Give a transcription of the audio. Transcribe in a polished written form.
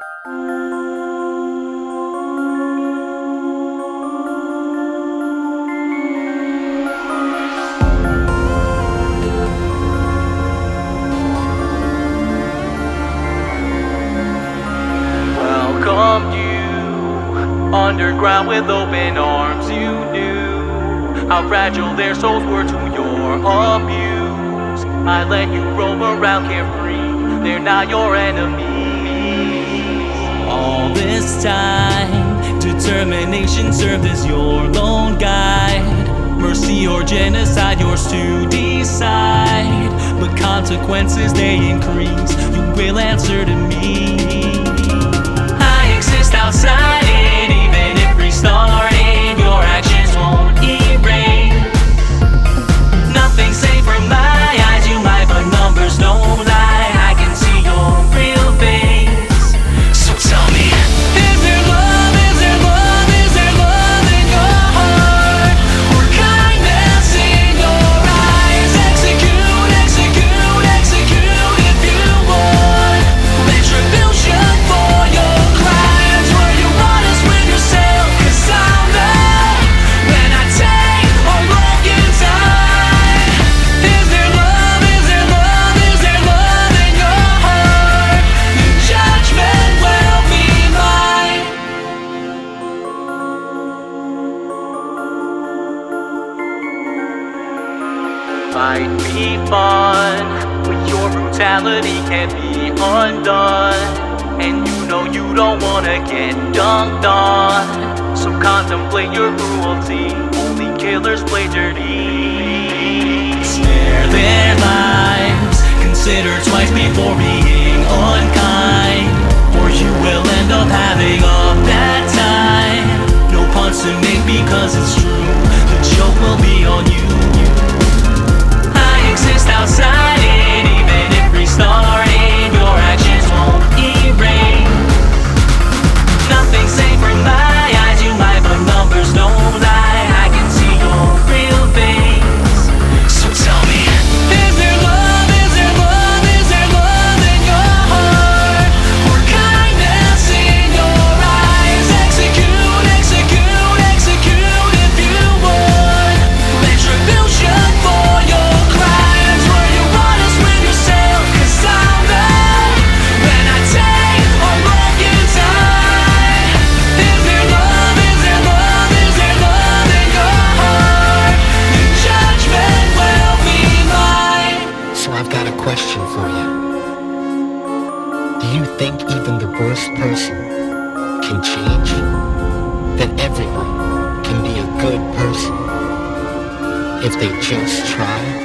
Welcomed you underground with open arms. You knew how fragile their souls were to your abuse. I let you roam around carefree, they're not your enemies. All this time, determination served as your lone guide. Mercy or genocide, yours to decide. But consequences, they increase, you will answer to me. I exist outside it, even if restarted, your actions won't erase. Nothing's safe from my eyes, you might, but numbers don't lie. I can see your real face. So tell me, is there love, is there love, is there love in your heart? Or kindness in your eyes? Execute, execute, execute if you want. Retribution for your crimes. Were you honest with yourself? 'Cause I'm there when I take a look inside. Is there love, is there love, is there love in your heart? The judgment will be mine. Might be fun, but your brutality can't be undone. And you know you don't wanna get dunked on. So contemplate your cruelty, only killers play dirty. Spare their lives, consider twice before being unkind, or you will end up having a bad time. No puns to make because it's true, the joke will be on you. I exist outside it, even if restarted, your actions won't erase. Nothing's safe from my eyes, you might, but numbers don't lie. I can see your real face. So tell me, is there love, is there love, is there love in your heart? Or kindness in your eyes? Execute, execute, execute if you want. Retribution for your crimes. Were you honest with yourself? 'Cause I'm there when I take a look inside. Is there love, is there love, is there love in your heart? The judgment will be mine. So I've got a question for you. Do you think even the worst person can change? That everyone can be a good person if they just try?